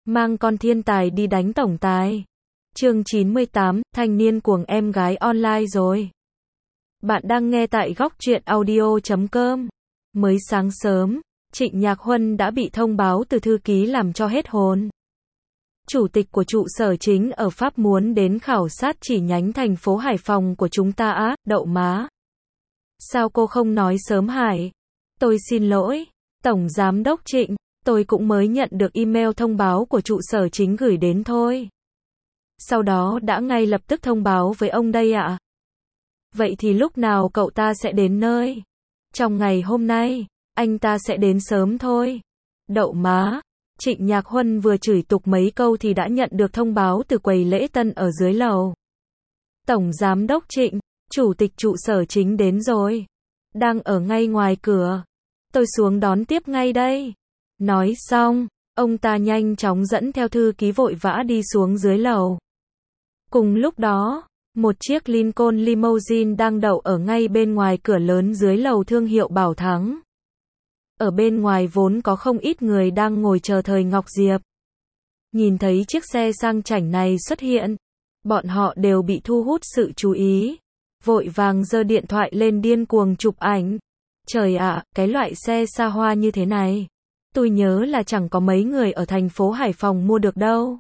mang con thiên tài đi đánh tổng tài. Chương 98, thanh niên cuồng em gái online rồi. Bạn đang nghe tại góc truyện audio.com. Mới sáng sớm, Trịnh Nhạc Huân đã bị thông báo từ thư ký làm cho hết hồn. Chủ tịch của trụ sở chính ở Pháp muốn đến khảo sát chi nhánh thành phố Hải Phòng của chúng ta á, đậu má. Sao cô không nói sớm hả? Tôi xin lỗi, Tổng Giám đốc Trịnh, tôi cũng mới nhận được email thông báo của trụ sở chính gửi đến thôi. Sau đó đã ngay lập tức thông báo với ông đây ạ. Vậy thì lúc nào cậu ta sẽ đến nơi? Trong ngày hôm nay, anh ta sẽ đến sớm thôi. Đậu má, Trịnh Nhạc Huân vừa chửi tục mấy câu thì đã nhận được thông báo từ quầy lễ tân ở dưới lầu. Tổng Giám đốc Trịnh, Chủ tịch trụ sở chính đến rồi. Đang ở ngay ngoài cửa. Tôi xuống đón tiếp ngay đây. Nói xong, ông ta nhanh chóng dẫn theo thư ký vội vã đi xuống dưới lầu. Cùng lúc đó, một chiếc Lincoln Limousine đang đậu ở ngay bên ngoài cửa lớn dưới lầu thương hiệu Bảo Thắng. Ở bên ngoài vốn có không ít người đang ngồi chờ thời Ngọc Diệp. Nhìn thấy chiếc xe sang chảnh này xuất hiện, bọn họ đều bị thu hút sự chú ý. Vội vàng giơ điện thoại lên điên cuồng chụp ảnh. Trời ạ, cái loại xe xa hoa như thế này, tôi nhớ là chẳng có mấy người ở thành phố Hải Phòng mua được đâu.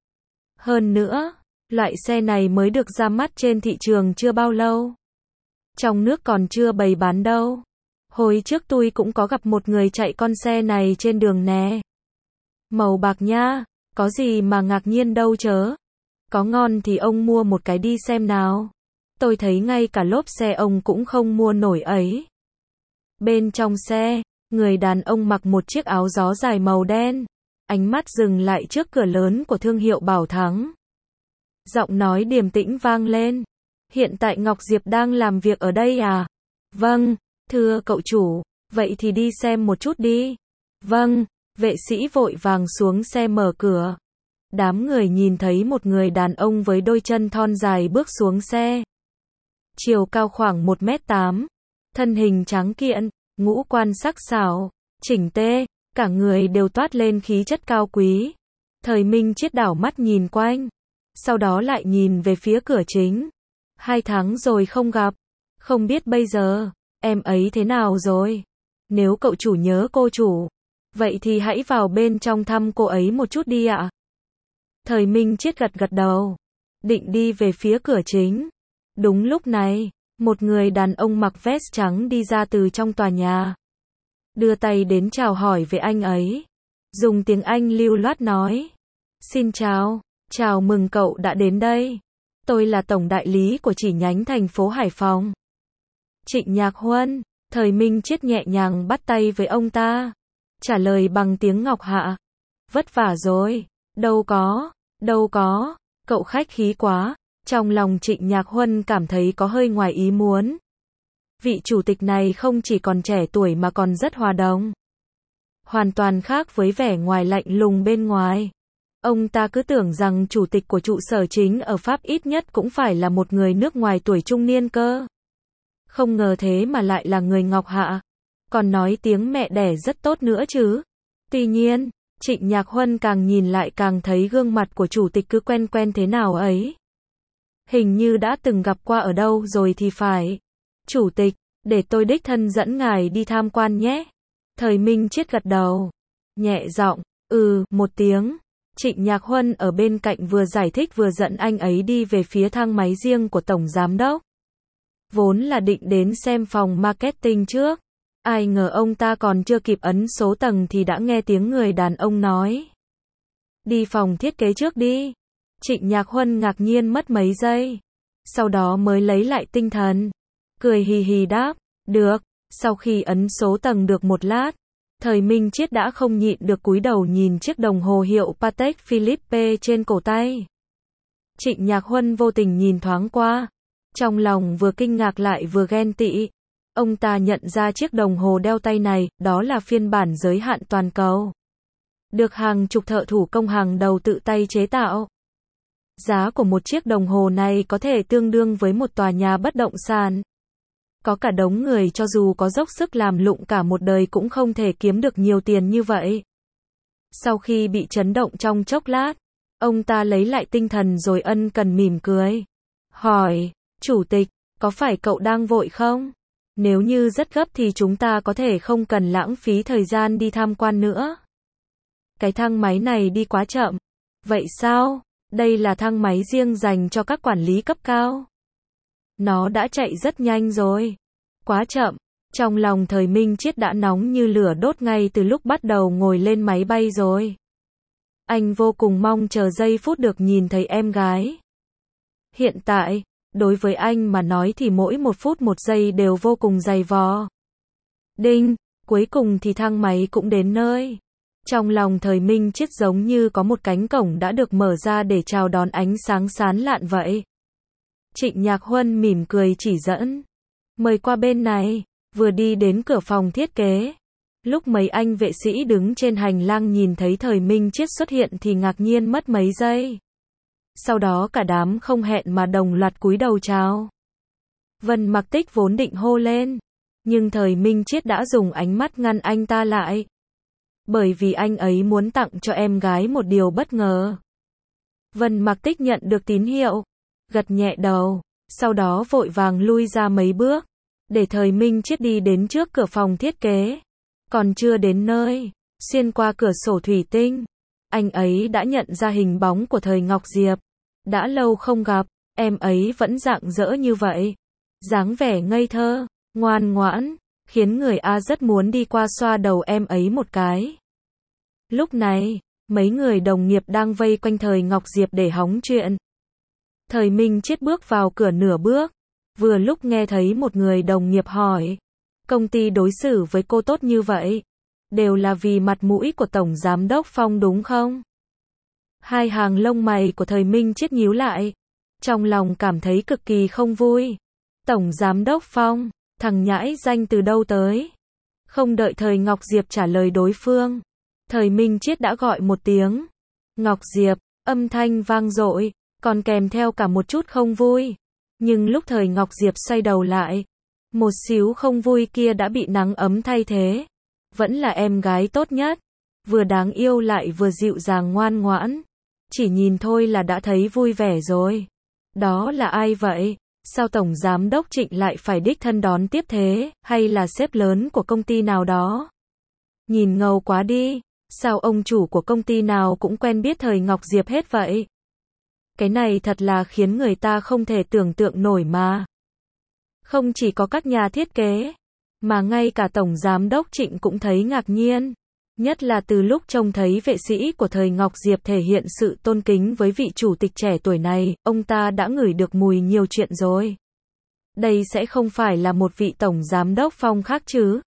Hơn nữa, loại xe này mới được ra mắt trên thị trường chưa bao lâu. Trong nước còn chưa bày bán đâu. Hồi trước tôi cũng có gặp một người chạy con xe này trên đường nè. Màu bạc nha, có gì mà ngạc nhiên đâu chớ. Có ngon thì ông mua một cái đi xem nào. Tôi thấy ngay cả lốp xe ông cũng không mua nổi ấy. Bên trong xe, người đàn ông mặc một chiếc áo gió dài màu đen. Ánh mắt dừng lại trước cửa lớn của thương hiệu Bảo Thắng. Giọng nói điềm tĩnh vang lên. Hiện tại Ngọc Diệp đang làm việc ở đây à? Vâng, thưa cậu chủ, vậy thì đi xem một chút đi. Vâng, vệ sĩ vội vàng xuống xe mở cửa. Đám người nhìn thấy một người đàn ông với đôi chân thon dài bước xuống xe. Chiều cao khoảng 1m8, thân hình tráng kiện, ngũ quan sắc sảo, chỉnh tê, cả người đều toát lên khí chất cao quý. Thời Minh Chiết đảo mắt nhìn quanh, sau đó lại nhìn về phía cửa chính. 2 tháng rồi không gặp, không biết bây giờ, em ấy thế nào rồi? Nếu cậu chủ nhớ cô chủ, vậy thì hãy vào bên trong thăm cô ấy một chút đi ạ. Thời Minh Chiết gật gật đầu, định đi về phía cửa chính. Đúng lúc này, một người đàn ông mặc vest trắng đi ra từ trong tòa nhà. Đưa tay đến chào hỏi về anh ấy. Dùng tiếng Anh lưu loát nói. Xin chào, chào mừng cậu đã đến đây. Tôi là tổng đại lý của chi nhánh thành phố Hải Phòng. Trịnh Nhạc Huân, Thời Minh Chiết nhẹ nhàng bắt tay với ông ta. Trả lời bằng tiếng Ngọc Hạ. Vất vả rồi, đâu có, cậu khách khí quá. Trong lòng Trịnh Nhạc Huân cảm thấy có hơi ngoài ý muốn. Vị chủ tịch này không chỉ còn trẻ tuổi mà còn rất hòa đồng. Hoàn toàn khác với vẻ ngoài lạnh lùng bên ngoài. Ông ta cứ tưởng rằng chủ tịch của trụ sở chính ở Pháp ít nhất cũng phải là một người nước ngoài tuổi trung niên cơ. Không ngờ thế mà lại là người Ngọc Hạ. Còn nói tiếng mẹ đẻ rất tốt nữa chứ. Tuy nhiên, Trịnh Nhạc Huân càng nhìn lại càng thấy gương mặt của chủ tịch cứ quen quen thế nào ấy. Hình như đã từng gặp qua ở đâu rồi thì phải. Chủ tịch, để tôi đích thân dẫn ngài đi tham quan nhé. Thời Minh Chiết gật đầu. Nhẹ giọng, một tiếng. Trịnh Nhạc Huân ở bên cạnh vừa giải thích vừa dẫn anh ấy đi về phía thang máy riêng của Tổng Giám đốc. Vốn là định đến xem phòng marketing trước. Ai ngờ ông ta còn chưa kịp ấn số tầng thì đã nghe tiếng người đàn ông nói. Đi phòng thiết kế trước đi. Trịnh Nhạc Huân ngạc nhiên mất mấy giây. Sau đó mới lấy lại tinh thần. Cười hì hì đáp, được. Sau khi ấn số tầng được một lát, Thời Minh Chiết đã không nhịn được cúi đầu nhìn chiếc đồng hồ hiệu Patek Philippe trên cổ tay. Trịnh Nhạc Huân vô tình nhìn thoáng qua. Trong lòng vừa kinh ngạc lại vừa ghen tị. Ông ta nhận ra chiếc đồng hồ đeo tay này, đó là phiên bản giới hạn toàn cầu. Được hàng chục thợ thủ công hàng đầu tự tay chế tạo. Giá của một chiếc đồng hồ này có thể tương đương với một tòa nhà bất động sản. Có cả đống người cho dù có dốc sức làm lụng cả một đời cũng không thể kiếm được nhiều tiền như vậy. Sau khi bị chấn động trong chốc lát, ông ta lấy lại tinh thần rồi ân cần mỉm cười. Hỏi, Chủ tịch, có phải cậu đang vội không? Nếu như rất gấp thì chúng ta có thể không cần lãng phí thời gian đi tham quan nữa. Cái thang máy này đi quá chậm. Vậy sao? Đây là thang máy riêng dành cho các quản lý cấp cao. Nó đã chạy rất nhanh rồi. Quá chậm. Trong lòng Thời Minh Chiết đã nóng như lửa đốt ngay từ lúc bắt đầu ngồi lên máy bay rồi. Anh vô cùng mong chờ giây phút được nhìn thấy em gái. Hiện tại, đối với anh mà nói thì mỗi một phút một giây đều vô cùng dày vò. Đinh, cuối cùng thì thang máy cũng đến nơi. Trong lòng Thời Minh Chiết giống như có một cánh cổng đã được mở ra để chào đón ánh sáng sáng lạn vậy. Trịnh Nhạc Huân mỉm cười chỉ dẫn. Mời qua bên này. Vừa đi đến cửa phòng thiết kế. Lúc mấy anh vệ sĩ đứng trên hành lang nhìn thấy Thời Minh Chiết xuất hiện thì ngạc nhiên mất mấy giây. Sau đó cả đám không hẹn mà đồng loạt cúi đầu chào. Vân Mặc Tích vốn định hô lên. Nhưng Thời Minh Chiết đã dùng ánh mắt ngăn anh ta lại. Bởi vì anh ấy muốn tặng cho em gái một điều bất ngờ. Vân Mặc Tích nhận được tín hiệu. Gật nhẹ đầu. Sau đó vội vàng lui ra mấy bước. Để Thời Minh Chiết đi đến trước cửa phòng thiết kế. Còn chưa đến nơi, xuyên qua cửa sổ thủy tinh, anh ấy đã nhận ra hình bóng của Thời Ngọc Diệp. Đã lâu không gặp, em ấy vẫn rạng rỡ như vậy. Dáng vẻ ngây thơ, ngoan ngoãn, khiến người A rất muốn đi qua xoa đầu em ấy một cái. Lúc này, mấy người đồng nghiệp đang vây quanh Thời Ngọc Diệp để hóng chuyện. Thời Minh Chiết bước vào cửa nửa bước. Vừa lúc nghe thấy một người đồng nghiệp hỏi, công ty đối xử với cô tốt như vậy, đều là vì mặt mũi của Tổng Giám đốc Phong đúng không? Hai hàng lông mày của Thời Minh Chiết nhíu lại, trong lòng cảm thấy cực kỳ không vui. Tổng Giám đốc Phong, thằng nhãi danh từ đâu tới? Không đợi Thời Ngọc Diệp trả lời đối phương, Thời Minh Chiết đã gọi một tiếng. Ngọc Diệp, âm thanh vang dội, còn kèm theo cả một chút không vui. Nhưng lúc Thời Ngọc Diệp xoay đầu lại, một xíu không vui kia đã bị nắng ấm thay thế. Vẫn là em gái tốt nhất, vừa đáng yêu lại vừa dịu dàng ngoan ngoãn. Chỉ nhìn thôi là đã thấy vui vẻ rồi. Đó là ai vậy? Sao Tổng Giám đốc Trịnh lại phải đích thân đón tiếp thế, hay là sếp lớn của công ty nào đó? Nhìn ngầu quá đi, sao ông chủ của công ty nào cũng quen biết Thời Ngọc Diệp hết vậy? Cái này thật là khiến người ta không thể tưởng tượng nổi mà. Không chỉ có các nhà thiết kế, mà ngay cả Tổng Giám đốc Trịnh cũng thấy ngạc nhiên. Nhất là từ lúc trông thấy vệ sĩ của Thời Ngọc Diệp thể hiện sự tôn kính với vị chủ tịch trẻ tuổi này, ông ta đã ngửi được mùi nhiều chuyện rồi. Đây sẽ không phải là một vị Tổng Giám đốc Phong khác chứ?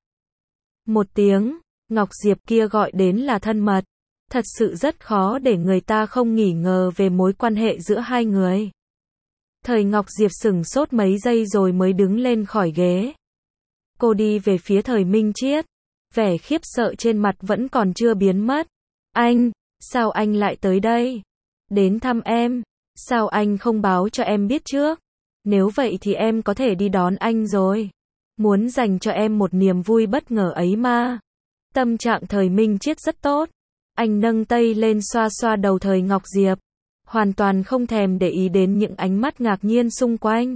Một tiếng, Ngọc Diệp kia gọi đến là thân mật. Thật sự rất khó để người ta không nghi ngờ về mối quan hệ giữa hai người. Thời Ngọc Diệp sửng sốt mấy giây rồi mới đứng lên khỏi ghế. Cô đi về phía Thời Minh Chiết. Vẻ khiếp sợ trên mặt vẫn còn chưa biến mất. Anh, sao anh lại tới đây? Đến thăm em. Sao anh không báo cho em biết trước? Nếu vậy thì em có thể đi đón anh rồi. Muốn dành cho em một niềm vui bất ngờ ấy mà. Tâm trạng Thời Minh Chiết rất tốt. Anh nâng tay lên xoa xoa đầu Thời Ngọc Diệp. Hoàn toàn không thèm để ý đến những ánh mắt ngạc nhiên xung quanh.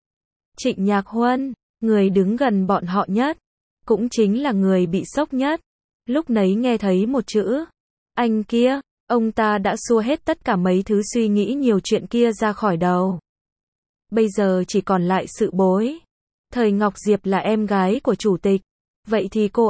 Trịnh Nhạc Huân, người đứng gần bọn họ nhất, cũng chính là người bị sốc nhất. Lúc nấy nghe thấy một chữ, anh kia, ông ta đã xua hết tất cả mấy thứ suy nghĩ nhiều chuyện kia ra khỏi đầu. Bây giờ chỉ còn lại sự bối. Thời Ngọc Diệp là em gái của chủ tịch. Vậy thì cô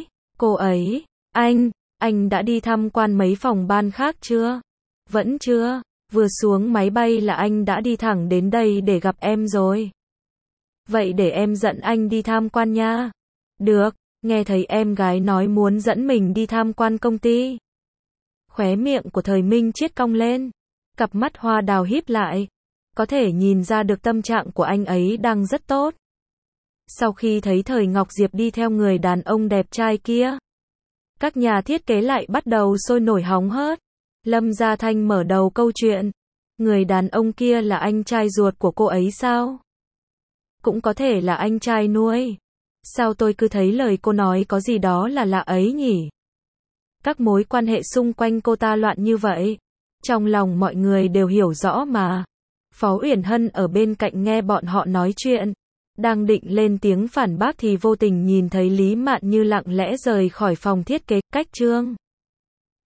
ấy, anh đã đi tham quan mấy phòng ban khác chưa? Vẫn chưa, vừa xuống máy bay là anh đã đi thẳng đến đây để gặp em rồi. Vậy để em dẫn anh đi tham quan nha. Được, nghe thấy em gái nói muốn dẫn mình đi tham quan công ty. Khóe miệng của Thời Minh Chiết cong lên, cặp mắt hoa đào híp lại. Có thể nhìn ra được tâm trạng của anh ấy đang rất tốt. Sau khi thấy Thời Ngọc Diệp đi theo người đàn ông đẹp trai kia, các nhà thiết kế lại bắt đầu sôi nổi hóng hớt. Lâm Gia Thanh mở đầu câu chuyện. Người đàn ông kia là anh trai ruột của cô ấy sao? Cũng có thể là anh trai nuôi. Sao tôi cứ thấy lời cô nói có gì đó là lạ ấy nhỉ? Các mối quan hệ xung quanh cô ta loạn như vậy. Trong lòng mọi người đều hiểu rõ mà. Phó Uyển Hân ở bên cạnh nghe bọn họ nói chuyện. Đang định lên tiếng phản bác thì vô tình nhìn thấy Lý Mạn Như lặng lẽ rời khỏi phòng thiết kế, cách Trương